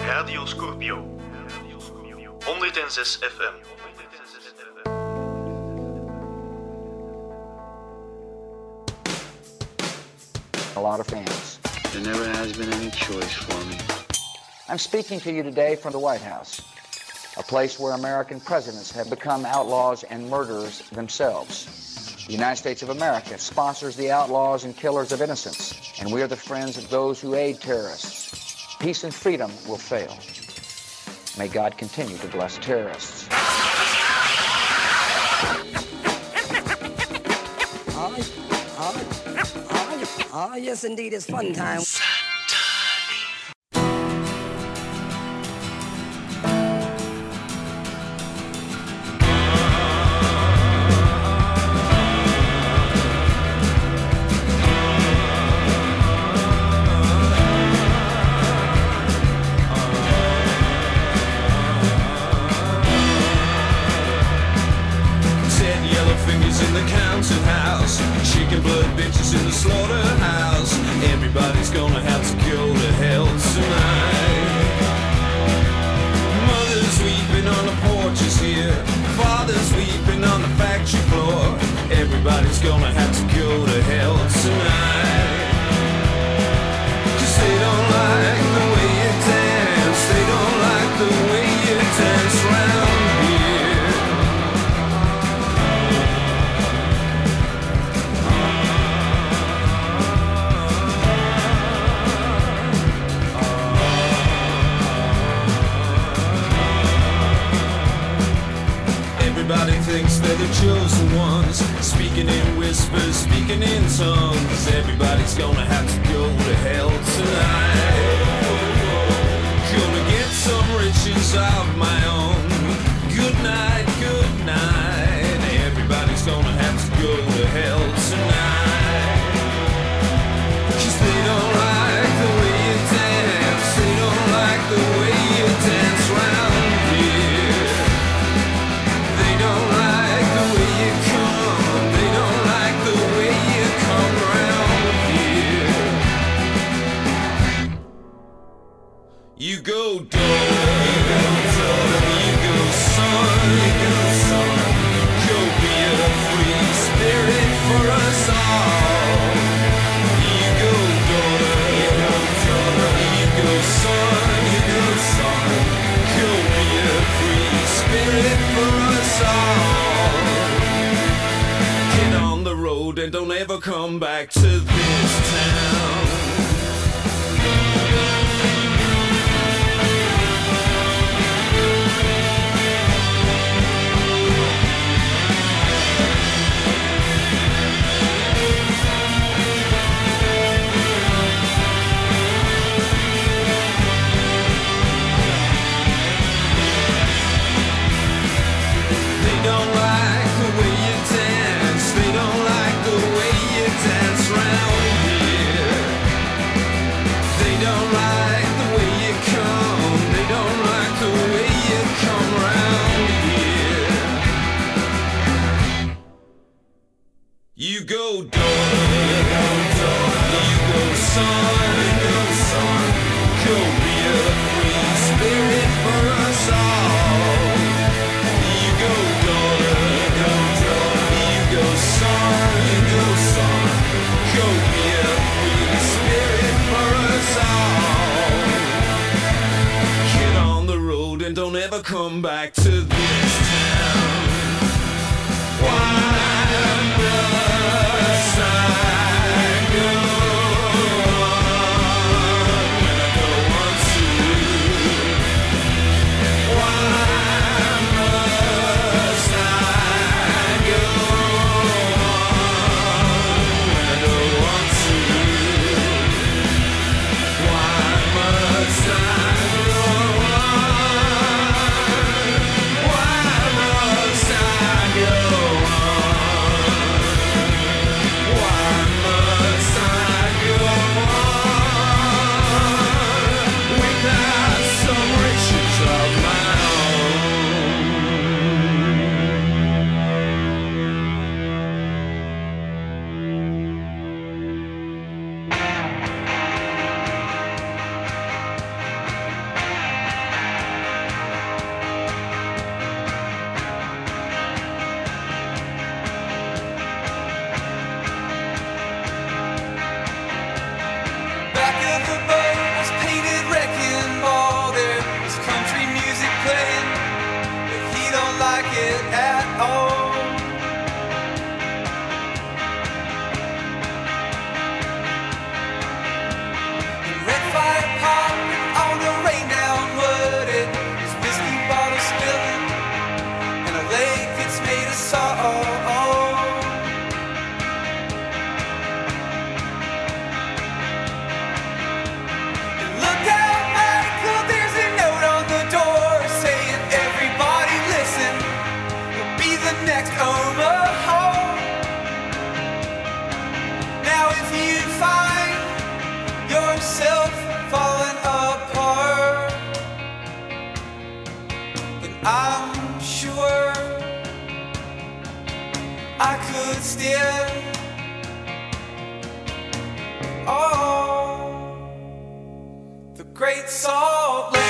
Radio Scorpio 106 FM. A lot of fans. There never has been any choice for me. I'm speaking to you today from the White House, a place where American presidents have become outlaws and murderers themselves. The United States of America sponsors the outlaws and killers of innocence, and we are the friends of those who aid terrorists. Peace and freedom will fail. May God continue to bless terrorists. Yes, indeed, it's fun time. In the counting house, chicken blood bitches in the slaughterhouse. Everybody's gonna have to go to hell tonight. Mothers weeping on the porches here, fathers weeping on the factory floor. Everybody's gonna have to go to hell tonight. 'Cause they don't like the way you dance, they don't like the way you dance round here. Everybody thinks they're the chosen ones, speaking in whispers, speaking in tongues. Everybody's gonna have to go to hell tonight. Gonna get some riches of my own. Good night, good night. Everybody's gonna have to go to hell tonight. 'Cause they don't like the way you dance, they don't like the way you dance round here. They don't like the way you come, they don't like the way you come round here. You go daughter, you go daughter, you go son, you go son. Go be a free spirit for us all. You go daughter, you go daughter, you go son, you go son. Go be a free spirit for us all. Get on the road and don't ever come back to this town. They don't like the way you dance, they don't like the way you dance round here. They don't like the way you come, they don't like the way you come round here. You go daughter, you go daughter, you go son, you go son. Go be a free spirit for us all. You go daughter, you go daughter, you go son, you go son. Go be a free spirit for us all. Get on the road and don't ever come back to this town. Why must I go on when I don't want to? Why must I go on when I don't want to? Why must I go on? Why must I go on? Oh, the Great Salt Lake.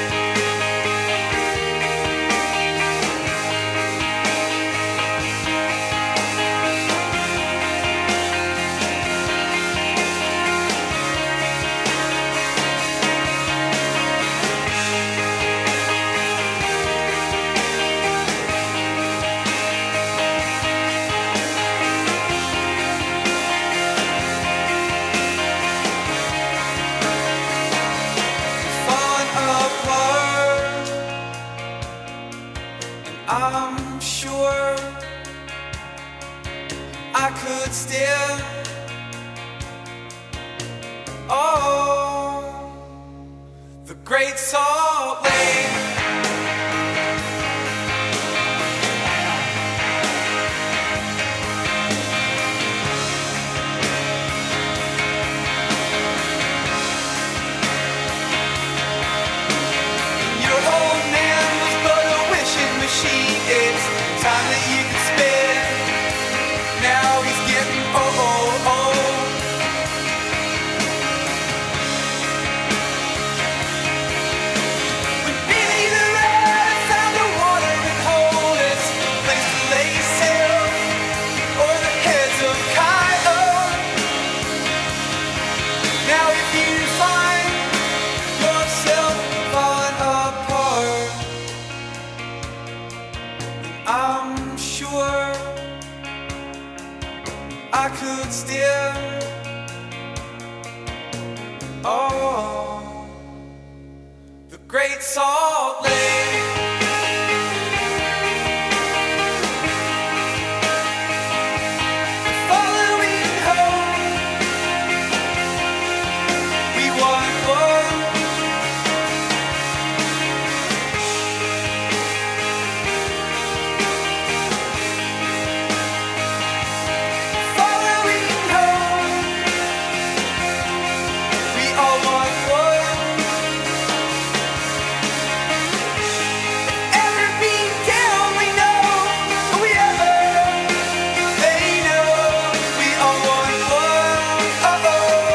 I'm sure I could still, oh, the Great Salt Lake. Your old man was but a wishing machine. It's time that you can spend. Now he's getting old. When Billy the Rat found a watering hole, it's a place to lay sail or the heads of coyote. Now if you find yourself falling apart, I'm sure I could still, oh, the Great Salt Lake. Following home, we want more. Following home, we all want more. Ever been down, we know. We ever, they know. We all want more. Oh.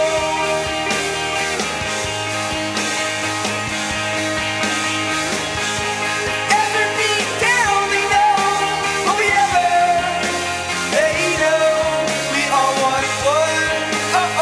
Ever been down, we know. We ever, they know. We all want more. Oh.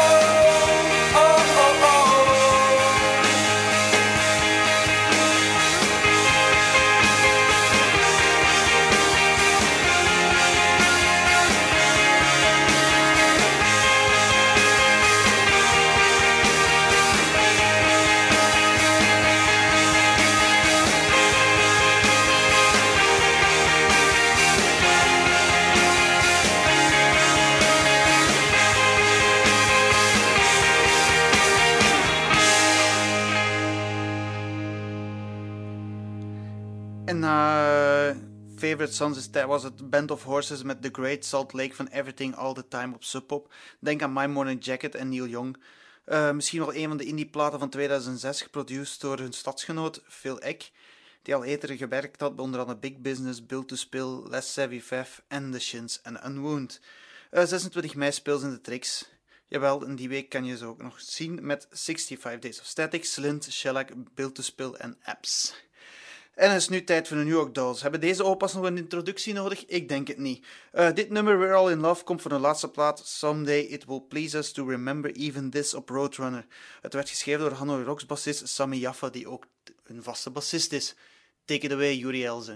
En favorite songs was het Band of Horses met The Great Salt Lake van Everything All The Time op Sub Pop. Denk aan My Morning Jacket en Neil Young. Misschien wel een van de indie-platen van 2006, geproduceerd door hun stadsgenoot Phil Eck, die al eerder gewerkt had bij onder andere Big Business, Built to Spill, Less Savvy Fev en The Shins en Unwound. 26 mei speelt ze in de Trix. Jawel, en die week kan je ze ook nog zien met 65 Days of Static, Slint, Shellac, Built to Spill en Apps. En het is nu tijd voor de New York Dolls. Hebben deze opa's nog een introductie nodig? Ik denk het niet. Dit nummer, We're All In Love, komt van hun laatste plaat, Someday It Will Please Us To Remember Even This op Roadrunner. Het werd geschreven door Hanoi Rocks bassist Sammy Jaffa, die ook een vaste bassist is. Take it away, Yuri Elze.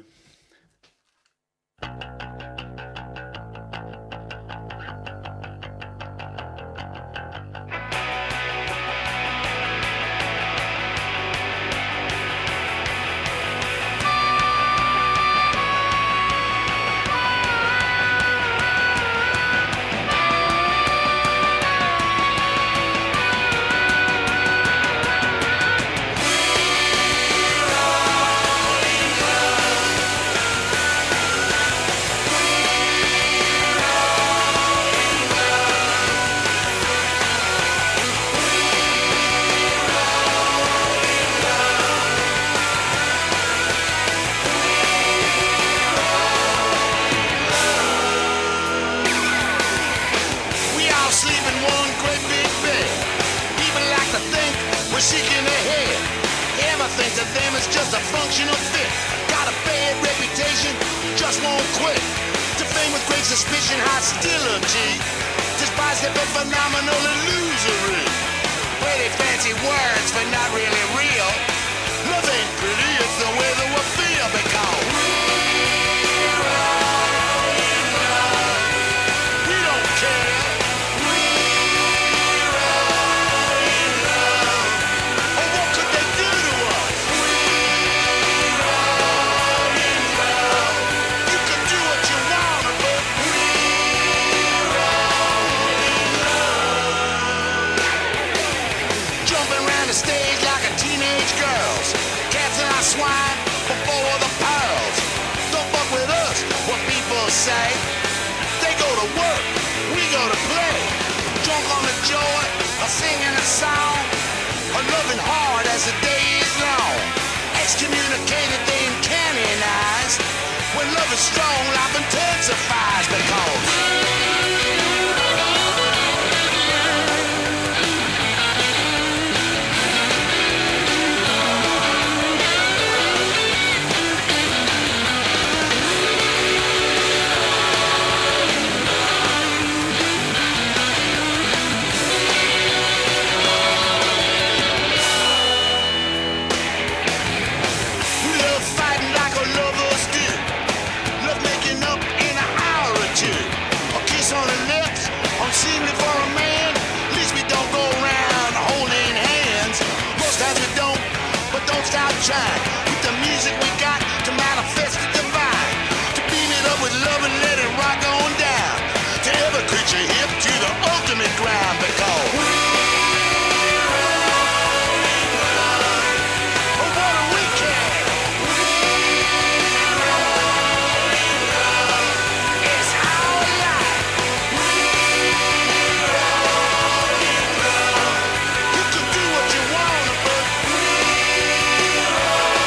think to them it's just a functional fit. Got a bad reputation, just won't quit. To fame with great suspicion, hostility. Despise their but phenomenal illusory. Pretty fancy words, but not really real. Love ain't pretty, it's the way that we feel. Because we're all in love. We don't care. We're all in love. Oh, what could they do to us? We're all in love. You can do what you want, but we're all in love. Jumping around the stage like a teenage girls. Cats and our swine before the pearls. Don't fuck with us, what people say. They go to work, we go to play. Drunk on the joy, a singing a song. A loving hard as the day is long. Excommunicated, they canonized. When love is strong, life intensifies. Because we love fighting like our lovers do. Love making up in an hour or two. A kiss on the lips, unseemly for a man. At least we don't go around holding hands. Most times we don't, but don't stop trying. With the music we got to manifest the divine. To beam it up with love and let it rock on down. To every creature hip to the ultimate ground. Because we're all in love. Oh, what do we care? We're all in love. It's our life. We're all in love. You can do what you want, but we're all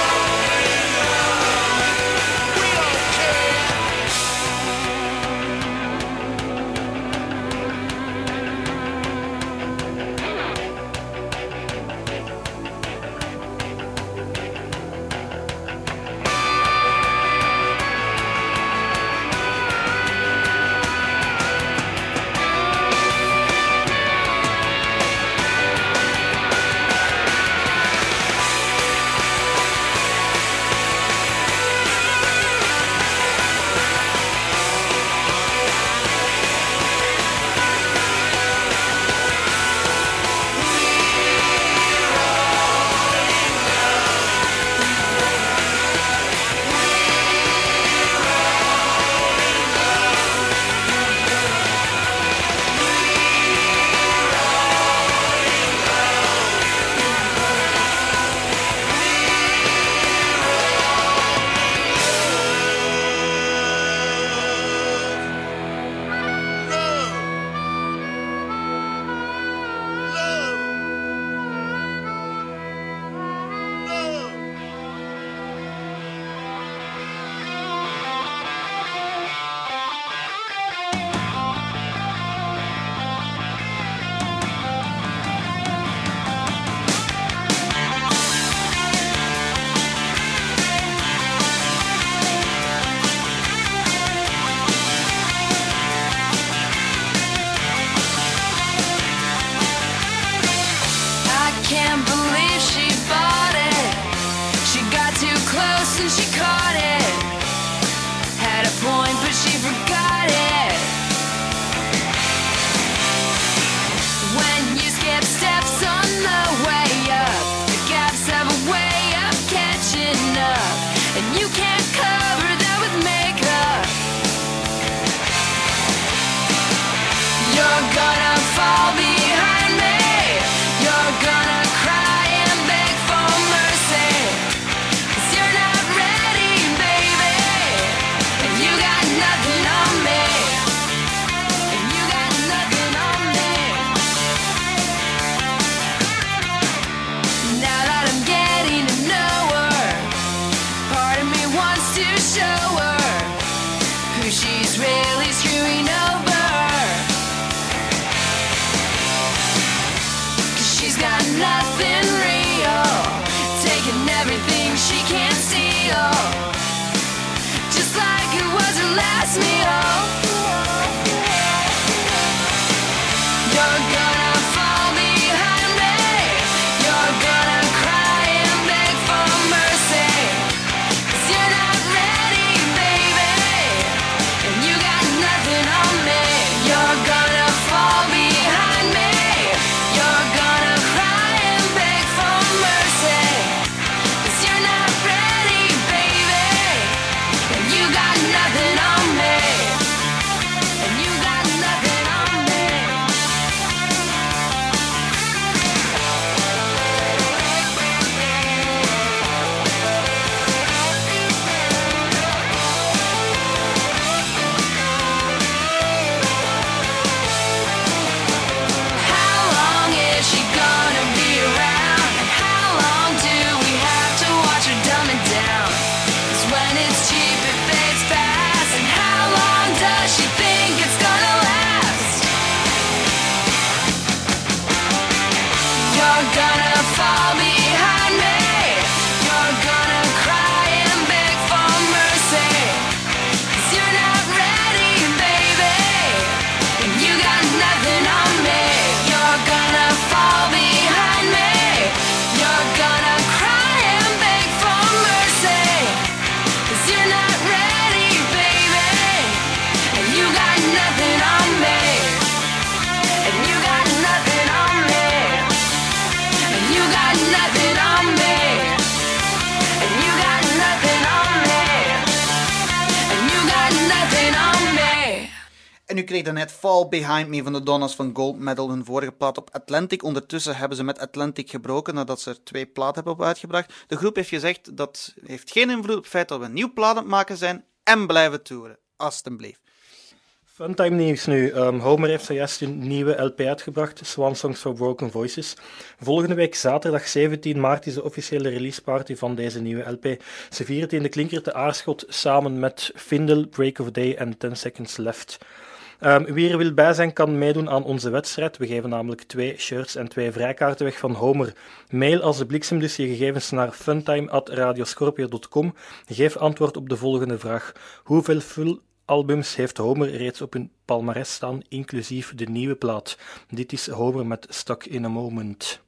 You're gonna fall behind me. You're gonna cry and beg for mercy. 'Cause you're not ready, baby. And you got nothing on me. You're gonna fall behind me. You're gonna cry and beg for mercy. 'Cause you're not ready, baby. And you got nothing on me. And you got nothing on me. And you got nothing on me. And you got nothing on me. And you got nothing on me. En u kreeg daarnet Fall Behind Me van de Donnas van Gold Medal, hun vorige plaat op Atlantic. Ondertussen hebben ze met Atlantic gebroken nadat ze er 2 platen hebben op uitgebracht. De groep heeft gezegd dat heeft geen invloed op het feit dat we een nieuw plaat aan het maken zijn en blijven toeren. Alsjeblieft. Funtime nieuws nu. Homer heeft zojuist een nieuwe LP uitgebracht, Swan Songs for Broken Voices. Volgende week zaterdag 17 maart is de officiële releaseparty van deze nieuwe LP. Ze vieren het in de Klinker te Aarschot samen met Findel, Break of Day en 10 Seconds Left. Wie er wil bij zijn, kan meedoen aan onze wedstrijd. We geven namelijk 2 shirts en 2 vrijkaarten weg van Homer. Mail als de bliksem dus je gegevens naar funtime@radioscorpio.com. Geef antwoord op de volgende vraag. Hoeveel full albums heeft Homer reeds op hun palmares staan, inclusief de nieuwe plaat? Dit is Homer met Stuck in a Moment.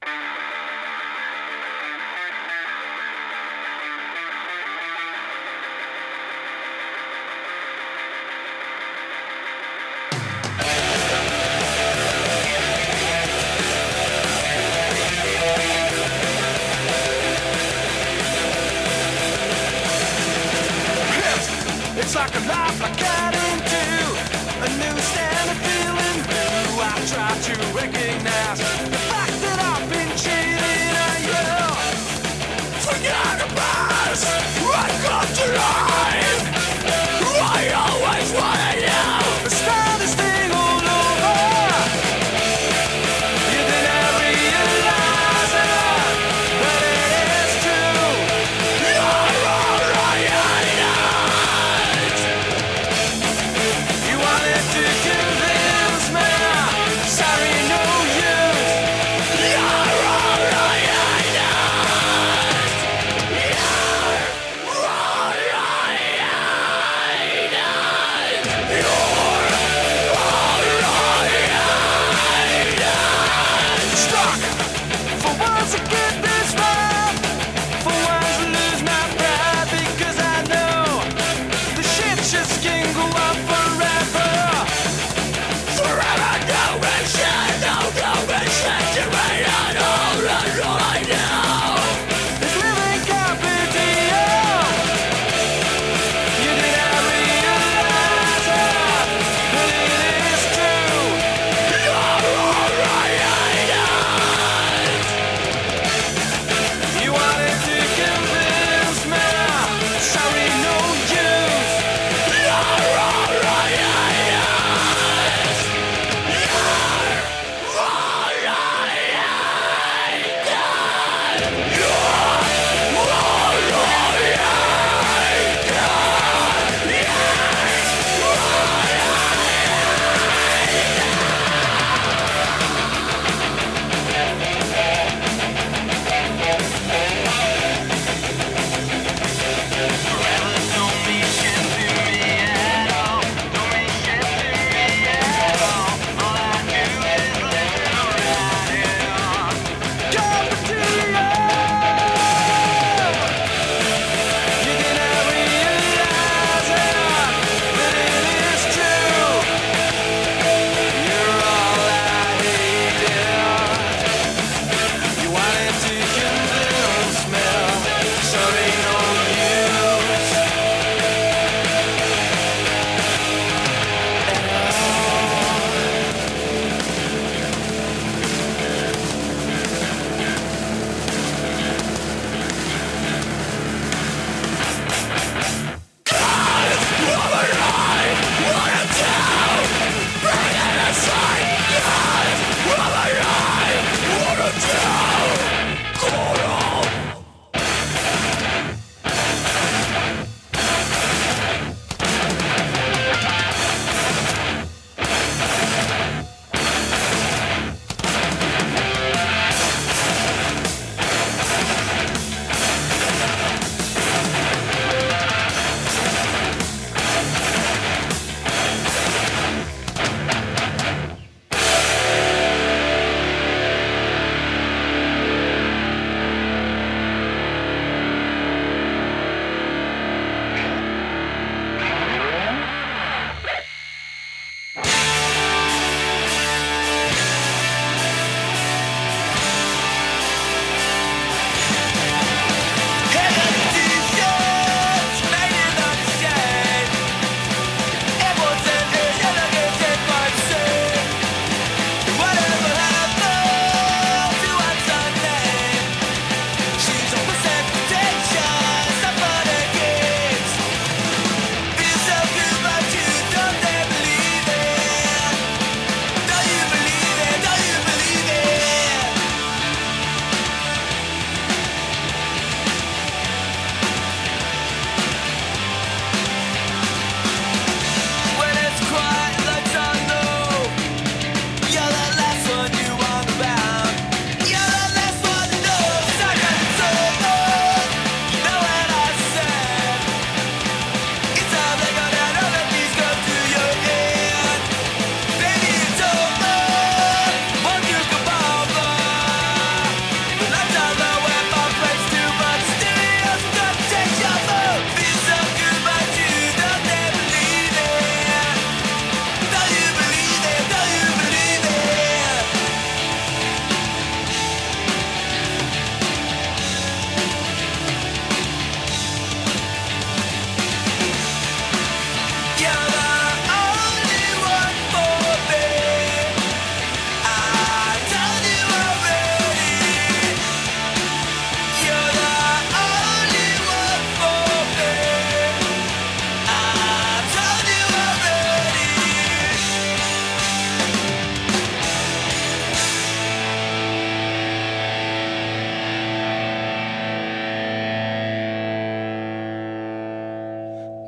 It's like a life I got into, a new standard feeling new. I try to recognize the fact that I've been cheating on you. Forget about us, I come to life. I always wanted you. The standest thing all over. You didn't realize it, but it is true. You're alright. You wanted to convince me, sorry, no use.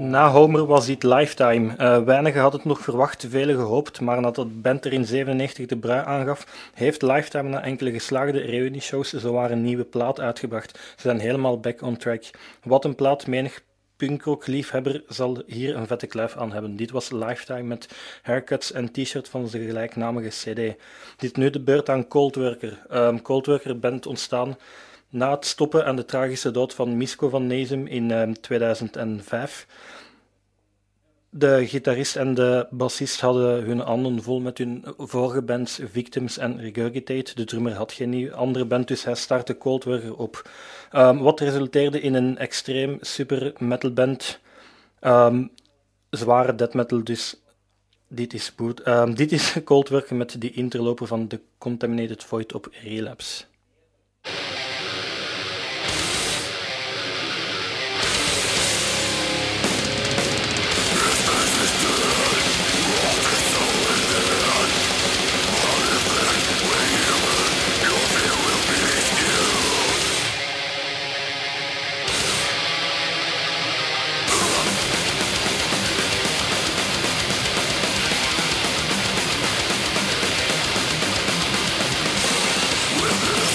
Na Homer was dit Lifetime. Weinigen hadden het nog verwacht, velen gehoopt, maar nadat de band er in 1997 de brui aangaf, heeft Lifetime na enkele geslaagde reunieshows zowaar een nieuwe plaat uitgebracht. Ze zijn helemaal back on track. Wat een plaat, menig punkrock-liefhebber zal hier een vette kluif aan hebben. Dit was Lifetime met haircuts en t-shirt van zijn gelijknamige cd. Dit nu de beurt aan Cold Worker. Cold Worker band ontstaan na het stoppen en de tragische dood van Misko van Nezem in 2005. De gitarist en de bassist hadden hun handen vol met hun vorige bands Victims en Regurgitate. De drummer had geen andere band, dus hij startte Cold Worker op. Wat resulteerde in een extreem super metal band. Zware death metal, dus dit is Cold Worker met die interloper van The Contaminated Void op Relapse. We'll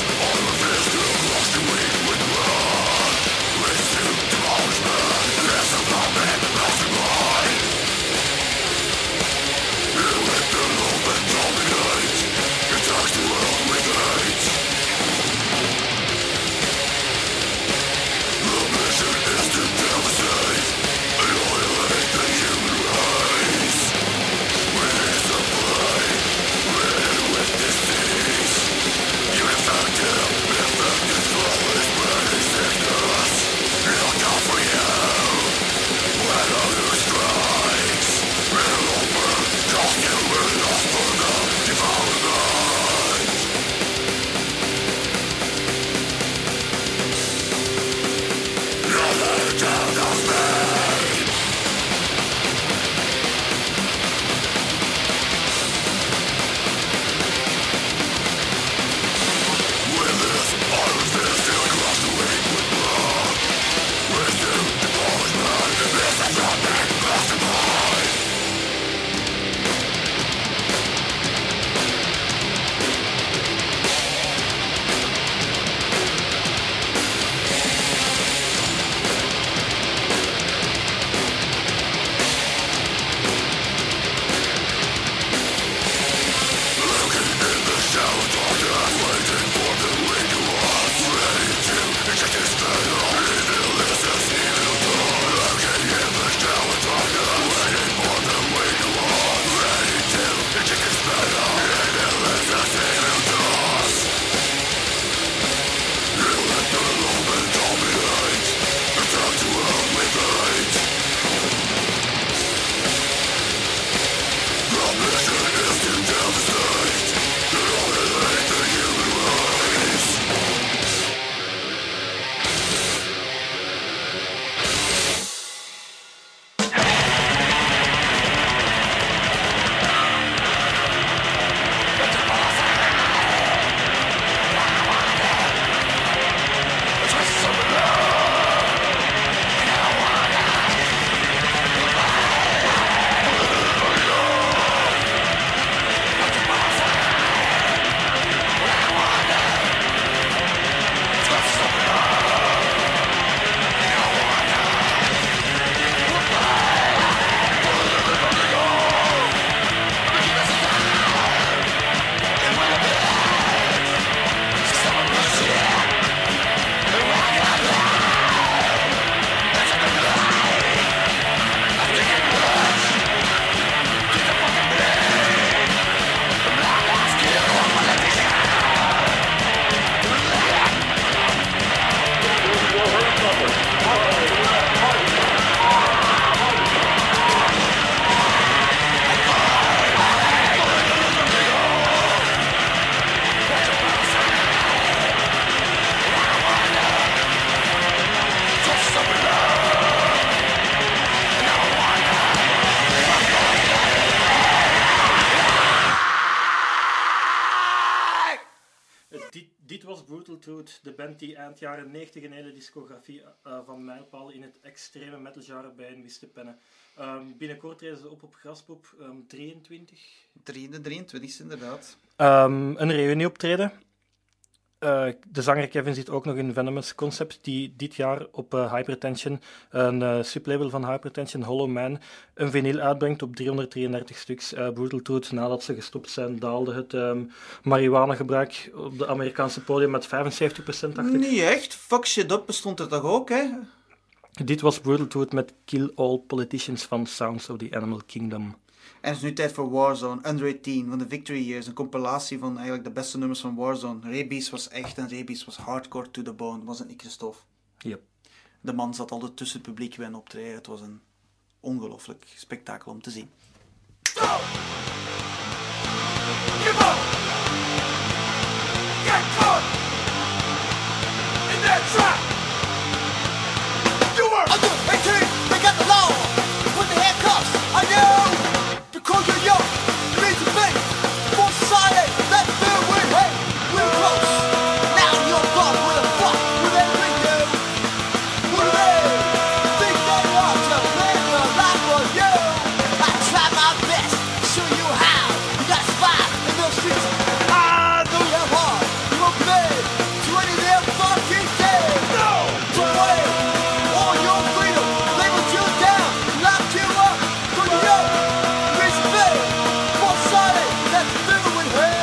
Dit was Brutal Truth, de band die eind jaren 90 een hele discografie van mijlpalen in het extreme metalgenre bijeen wist te pennen. Binnenkort treden ze op Graspop 23. De 23e inderdaad. Een reunieoptreden. De zanger Kevin zit ook nog in Venomous Concept, die dit jaar op Hypertension, een sublabel van Hypertension, Hollow Man, een vinyl uitbrengt op 333 stuks. Brutal Truth, nadat ze gestopt zijn, daalde het marihuanagebruik op de Amerikaanse podium met 75%, dacht ik. Niet echt. Fuck Shit Up bestond er toch ook, hè? Dit was Brutal Truth met Kill All Politicians van Sounds of the Animal Kingdom. En het is nu tijd voor Warzone, Under 18 van de Victory Years. Een compilatie van eigenlijk de beste nummers van Warzone. Rabies was echt en Rabies was hardcore to the bone. Was het niet, Christophe? Yep. De man zat altijd tussen het publiek bij een optreden. Het was een ongelooflijk spektakel om te zien. Give up! Get caught! In that trap! You were under 18, they got the law! Put the handcuffs on you! Because you're young, you need to think! For society, that's their way! Hey, we're close! Now you're gone with a fuck! Will they bring you? What do they think they are to live a life for you? I try my best to show you how! You got spot in those streets! I know you're hard! You won't live to any of their fucking days! No! To wait! All your freedom! Labeled you down! Locked you up! Put you up! Raise your bed! For society! That's filled with hate!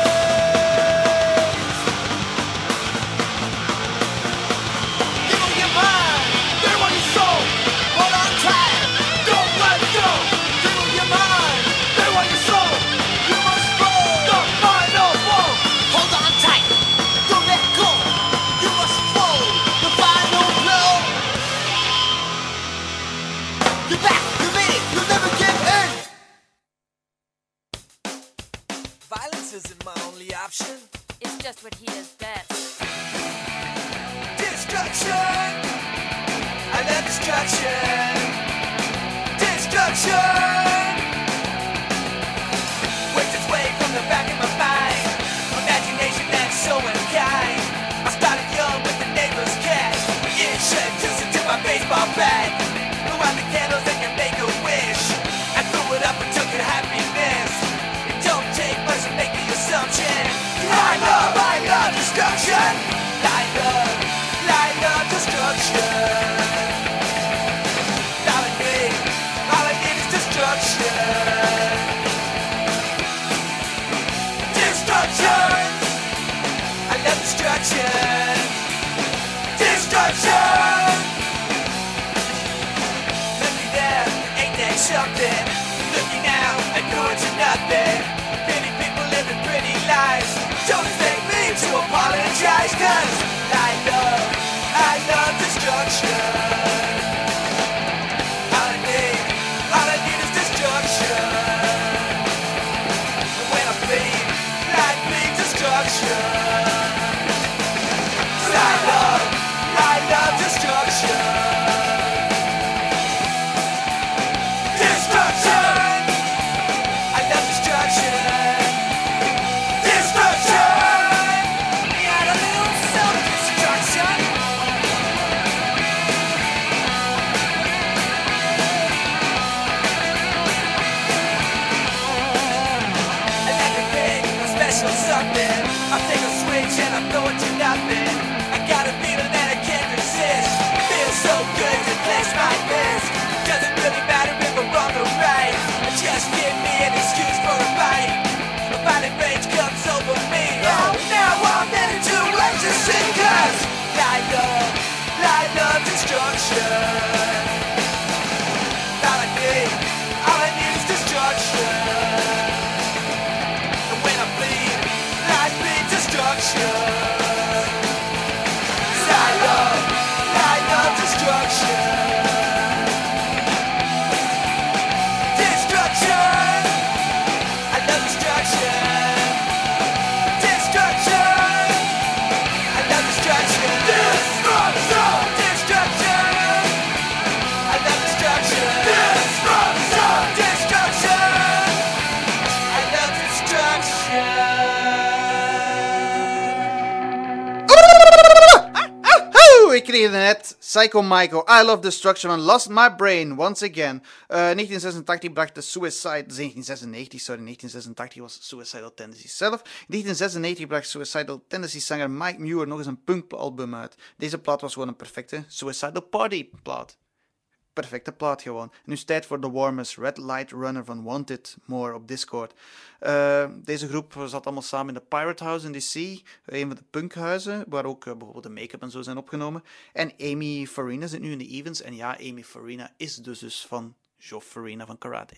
Give 'em your mind! They want your soul! Hold on tight! Don't let go! Give 'em your mind! They want your soul! You must roll! The final blow! Hold on tight! Don't let go! You must roll! The final blow! You're back! You're leading! You'll never give in! Violence isn't my only option. It's just what he does best. Destruction. I love destruction. Destruction. Works its way from the back of my mind. Imagination that's so unkind. I started young with the neighbor's cat. In shirt just into my baseball bat. Blew out the candles and can make a wish. I threw it up and took your happiness. It don't take much to make the assumption. I love destruction. I love destruction. All I need is destruction. Destruction. I love destruction. Destruction. Looky there, ain't that something? Looky now, I know it's nothing. Many people living pretty lives. Don't expect me to apologize, 'cause I love destruction. All I need is destruction. And when I bleed, I bleed destruction. 'Cause I love destruction. Destruction. I love destruction. Destruction. We got a little self-destruction. I like to pick a special something. I'll take a switch and I'll throw it to nothing. I got a feeling that I can't resist. Feels so good to clench my fist. Doesn't really matter if I'm wrong or right. Just give me an excuse for a fight. A violent rage comes over me. Oh, now I'm ready to ecstasy, 'cause I love destruction. All I need is destruction. And when I bleed destruction. 'Cause I love destruction. Destruction. I love destruction. Destruction. I love destruction. Destruction. Destruction. I love destruction. Destruction. Destruction. I love destruction. ik kreeg het net. Psycho Michael, I Love Destruction van Lost My Brain, once again. 1986 bracht de Suicide... 1986 was Suicidal Tendencies zelf. In 1996 bracht Suicidal Tendencies zanger Mike Muir nog eens een punkalbum uit. Deze plaat was gewoon een perfecte Suicidal Party plaat. Perfecte plaat gewoon. Nu is het tijd voor The Warmers, Red Light Runner van Wanted More op Discord. Deze groep zat allemaal samen in de Pirate House in DC, een van de punkhuizen, waar ook bijvoorbeeld de make-up en zo zijn opgenomen. En Amy Farina zit nu in de Evens. En ja, Amy Farina is de zus van Joe Farina van Karate.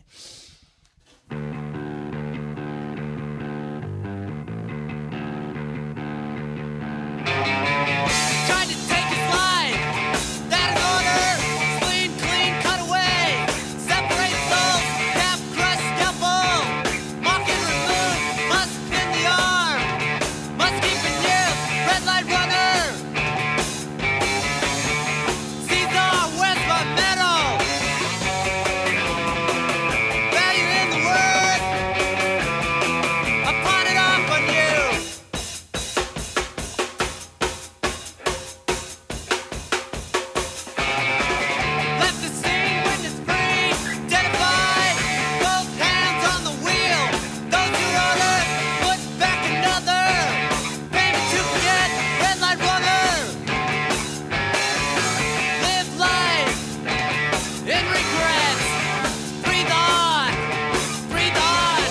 Tried to take his life. That is order. Clean, clean, cut away. Separate souls. Half crushed devil. Mock and remove. Must pin the arm. Must keep it near. Red light runner. Caesar, where's my medal? Value in the word. I pawn it off on you. Left the scene, witness free, identified, both hands on the wheel. Those who order, put back another. Payment to forget, red light runner. Live life in regrets. Breathe on, breathe on.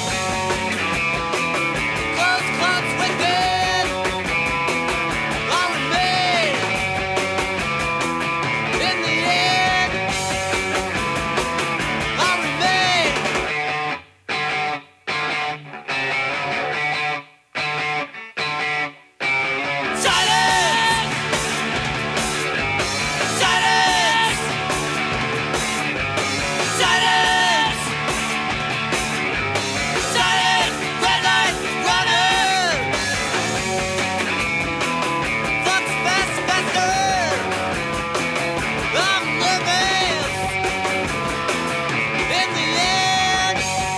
Close clubs within. I'll remain. In the end, I'll remain. Silence! Silence! Silence! Silence! Red light runner! Flux fast, faster! I'm living. In the end,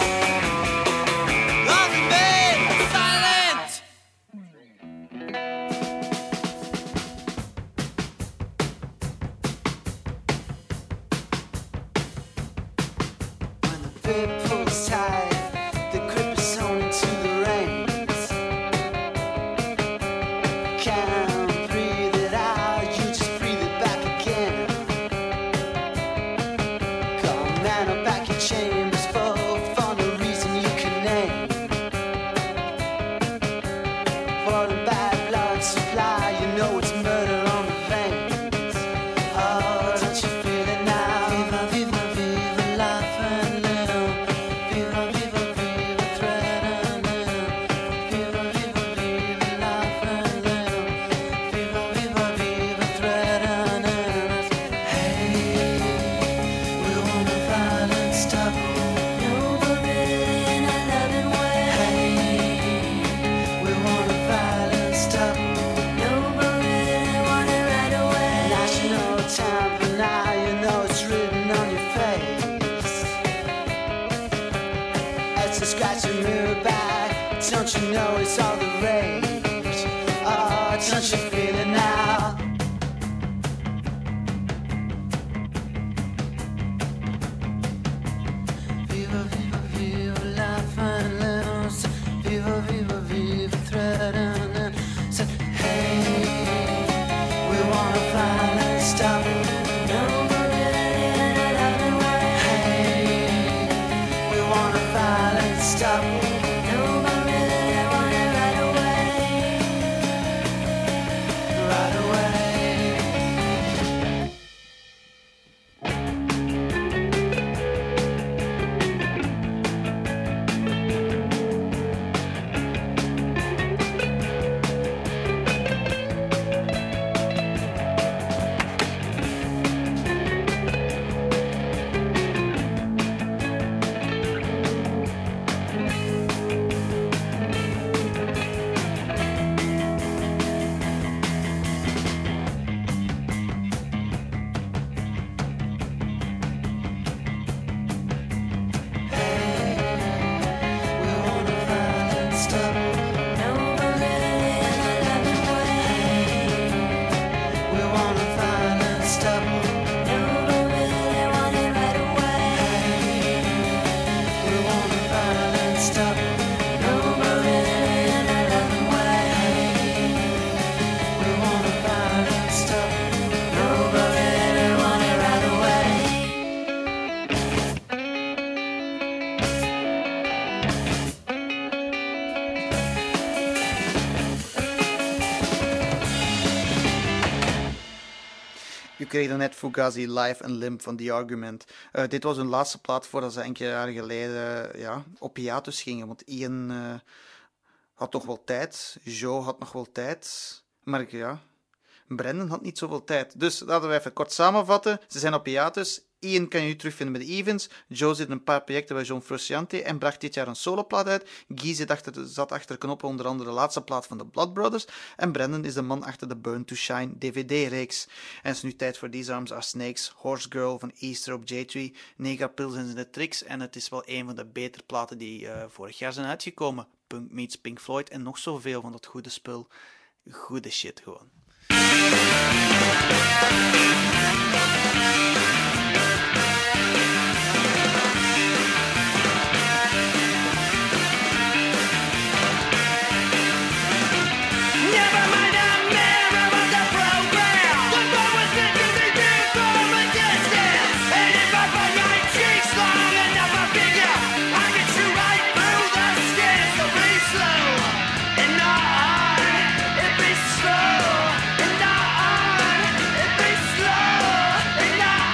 I'll remain silent. When the bib pulls tight, the grip is sewn into the reins. Can't breathe it out, you just breathe it back again. Come man up back your chambers full for no reason you can name. For the bad blood supply, you know it's murder on the veins. Oh, don't you feel it now? Viva, viva, viva, laugh and live. Viva, viva, viva, thread and live. Viva, viva, viva, laugh and live. Viva, viva, viva, thread and live. Hey, we want a violent stop. No, but really in a loving way. Hey, we want a violent stop. No, but really want it right away. National time, but now you know it's written on your face. It's a scratch and mirror back. Don't you know it's all the rage? Oh, don't you feel it now? Viva, viva, viva, laugh and live. Viva, viva, viva, thread and live. Say, hey, we want a violent stop. No, but really in a loving way. Hey, we want a violent stop. No, but really want it right away. Right Je kreeg dan net Fugazi Live en Limp van The Argument. Dit was hun laatste plaat voordat ze enkele jaren geleden op hiatus gingen. Want Ian had nog wel tijd, Joe had nog wel tijd, maar Brendan had niet zoveel tijd. Dus laten we even kort samenvatten. Ze zijn op hiatus. Ian kan je nu terugvinden bij de Evens. Joe zit in een paar projecten bij John Frusciante en bracht dit jaar een soloplaat uit. Guy zat achter knoppen, onder andere de laatste plaat van de Blood Brothers. En Brendan is de man achter de Burn to Shine DVD-reeks. En het is nu tijd voor These Arms Are Snakes, Horse Girl van Easter op J3, Negapils en de Tricks. En het is wel een van de betere platen die vorig jaar zijn uitgekomen. Punk meets Pink Floyd en nog zoveel van dat goede spul. Goede shit gewoon. Slow and not on, it be slow and not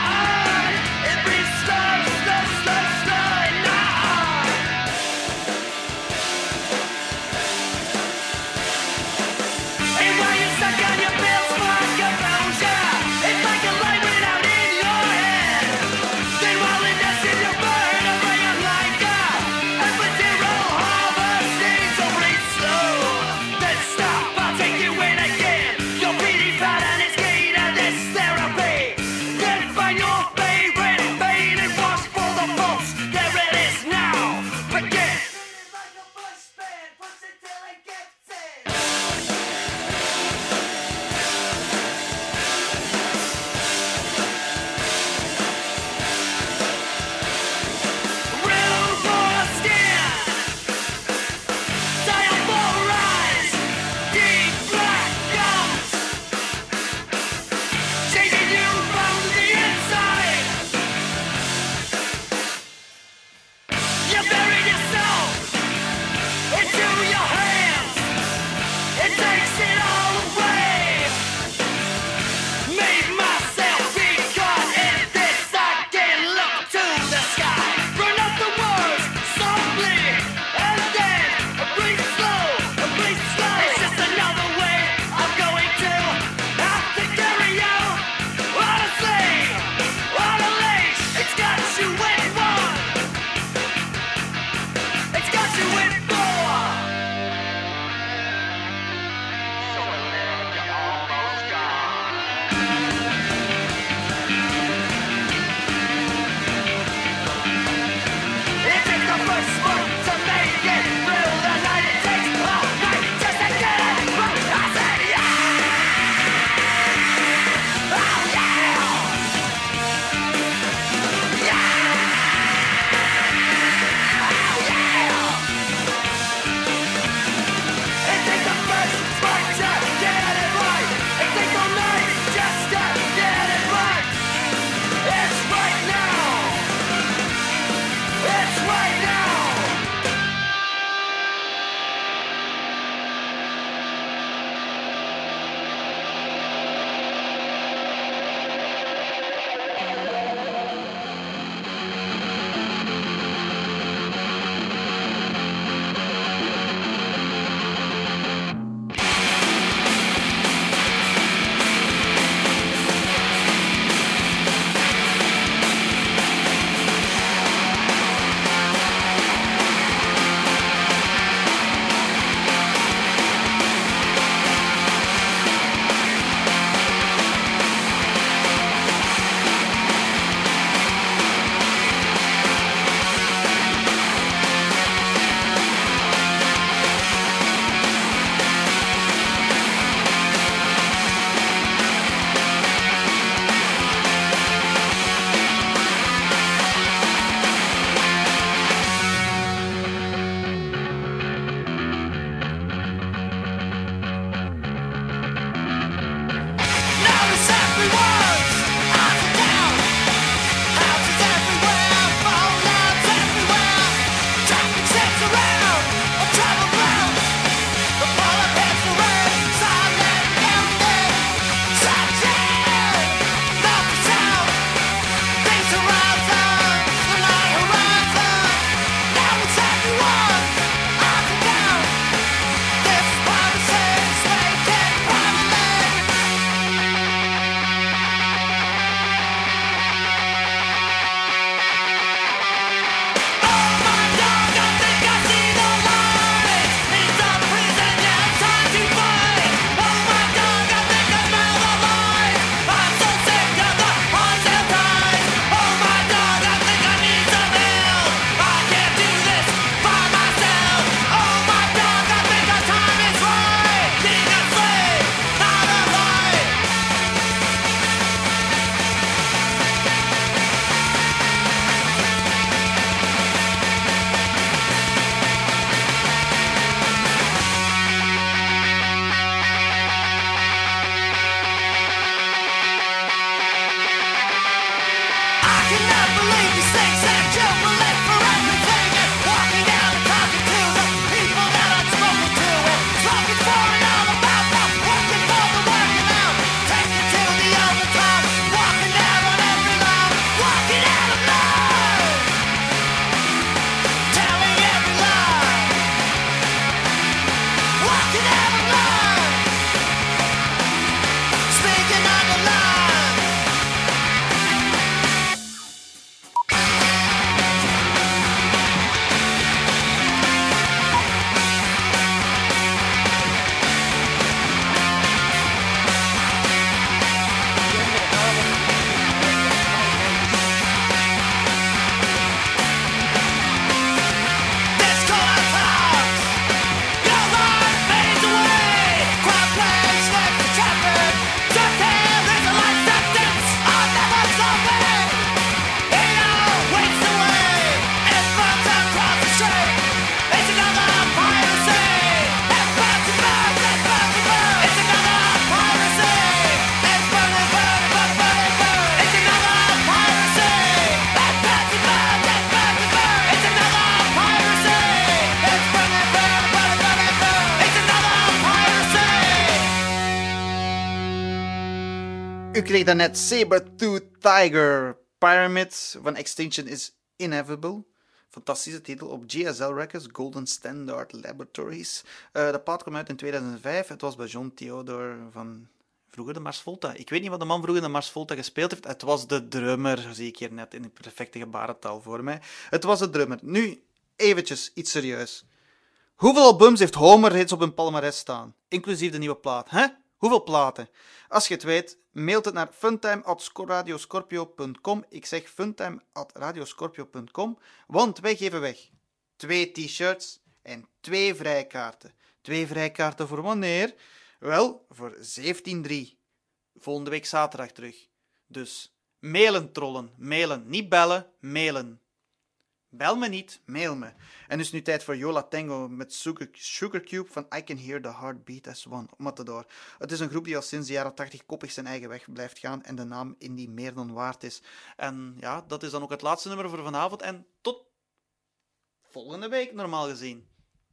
U kreeg daarnet Saber-Tooth Tiger. Pyramid van Extinction is Inevitable. Fantastische titel op GSL Records, Golden Standard Laboratories. De plaat kwam uit in 2005. Het was bij John Theodore van vroeger de Mars Volta. Ik weet niet wat de man vroeger de Mars Volta gespeeld heeft. Het was de drummer, zie ik hier net in de perfecte gebarentaal voor mij. Het was de drummer. Nu, eventjes iets serieus. Hoeveel albums heeft Homer reeds op een palmares staan? Inclusief de nieuwe plaat, hè? Hoeveel platen? Als je het weet, mailt het naar funtime@radioscorpio.com. Ik zeg funtime@radioscorpio.com, want wij geven weg 2 t-shirts en 2 vrijkaarten. 2 vrijkaarten voor wanneer? Wel, voor 17/3. Volgende week zaterdag terug. Dus mailen, trollen. Mailen. Niet bellen, mailen. Bel me niet, mail me. En dus nu tijd voor Yola Tango met Sugar Cube van I Can Hear the Heartbeat as One op Matador. Het is een groep die al sinds de jaren 80 koppig zijn eigen weg blijft gaan en de naam indie meer dan waard is. En ja, dat is dan ook het laatste nummer voor vanavond en tot volgende week normaal gezien.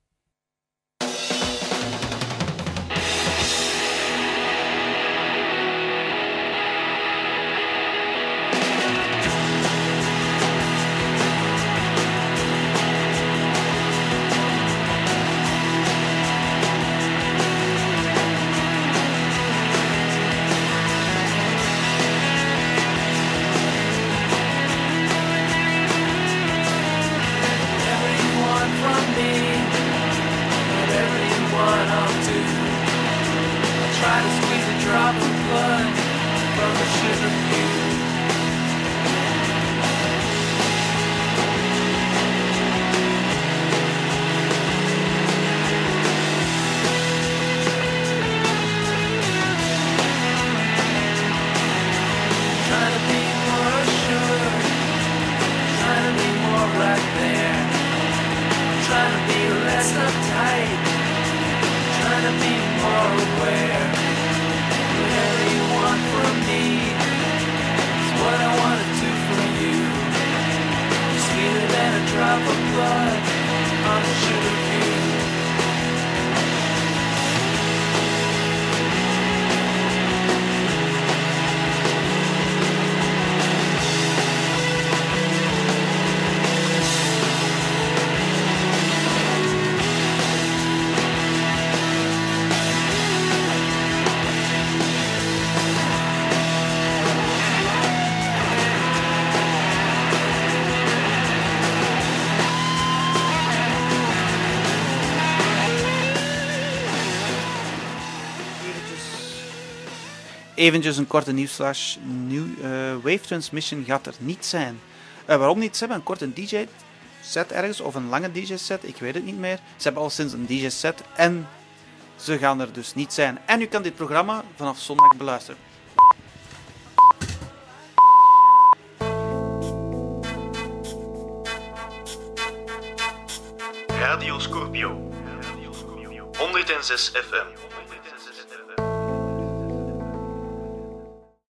Try to squeeze a drop of blood from a sugar cube. Trying to be more sure, trying to be more right there, trying to be less uptight, trying to be more aware. Whatever you want from me is what I want to do for you. Sweeter than a drop of blood on a sugar cube. Eventjes een korte nieuwsflash. Wave Transmission gaat er niet zijn. Waarom niet? Ze hebben een korte DJ-set ergens, of een lange DJ-set, ik weet het niet meer. Ze hebben al sinds een DJ-set en ze gaan er dus niet zijn. En u kan dit programma vanaf zondag beluisteren. Radio Scorpio 106 FM.